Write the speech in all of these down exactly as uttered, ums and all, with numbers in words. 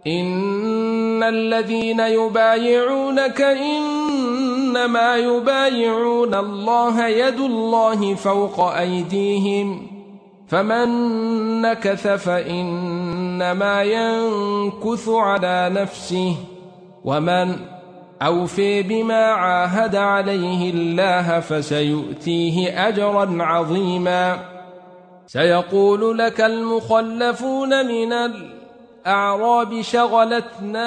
إن الذين يبايعونك إنما يبايعون الله يد الله فوق أيديهم فمن نكث فإنما ينكث على نفسه ومن أوفي بما عاهد عليه الله فسيؤتيه أجرا عظيما. سيقول لك المخلفون من الأعراب شغلتنا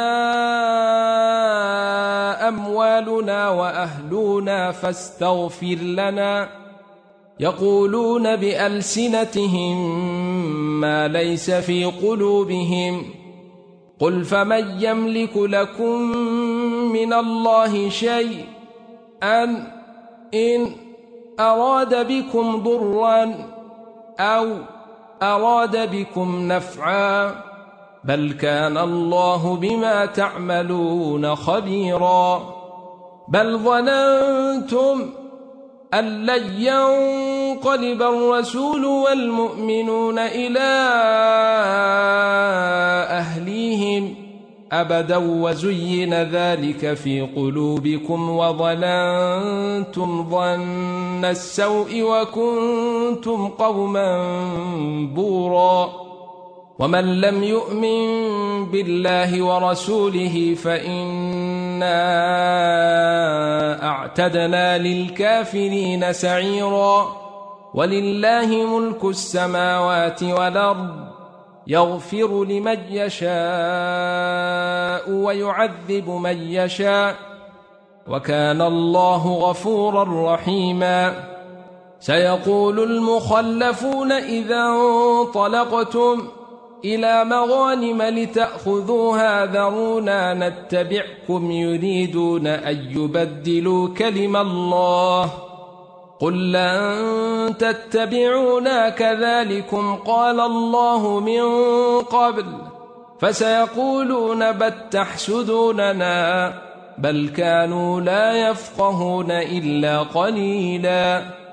أموالنا وأهلنا فاستغفر لنا يقولون بألسنتهم ما ليس في قلوبهم قل فمن يملك لكم من الله شيء أن إن أراد بكم ضرا أو أراد بكم نفعا بل كان الله بما تعملون خبيرا. بل ظننتم أن لن ينقلب الرسول والمؤمنون إلى أهليهم أبدا وزين ذلك في قلوبكم وظننتم ظن السوء وكنتم قوما بورا. ومن لم يؤمن بالله ورسوله فإنا أعتدنا للكافرين سعيرا. ولله ملك السماوات والأرض يغفر لمن يشاء ويعذب من يشاء وكان الله غفورا رحيما. سيقول المخلفون إذا انطلقتم إلى مغانم لتأخذوها ذرونا نتبعكم يريدون أن يبدلوا كلم الله قل لن تتبعونا كذلكم قال الله من قبل فسيقولون بل تحسدوننا بل كانوا لا يفقهون إلا قليلا.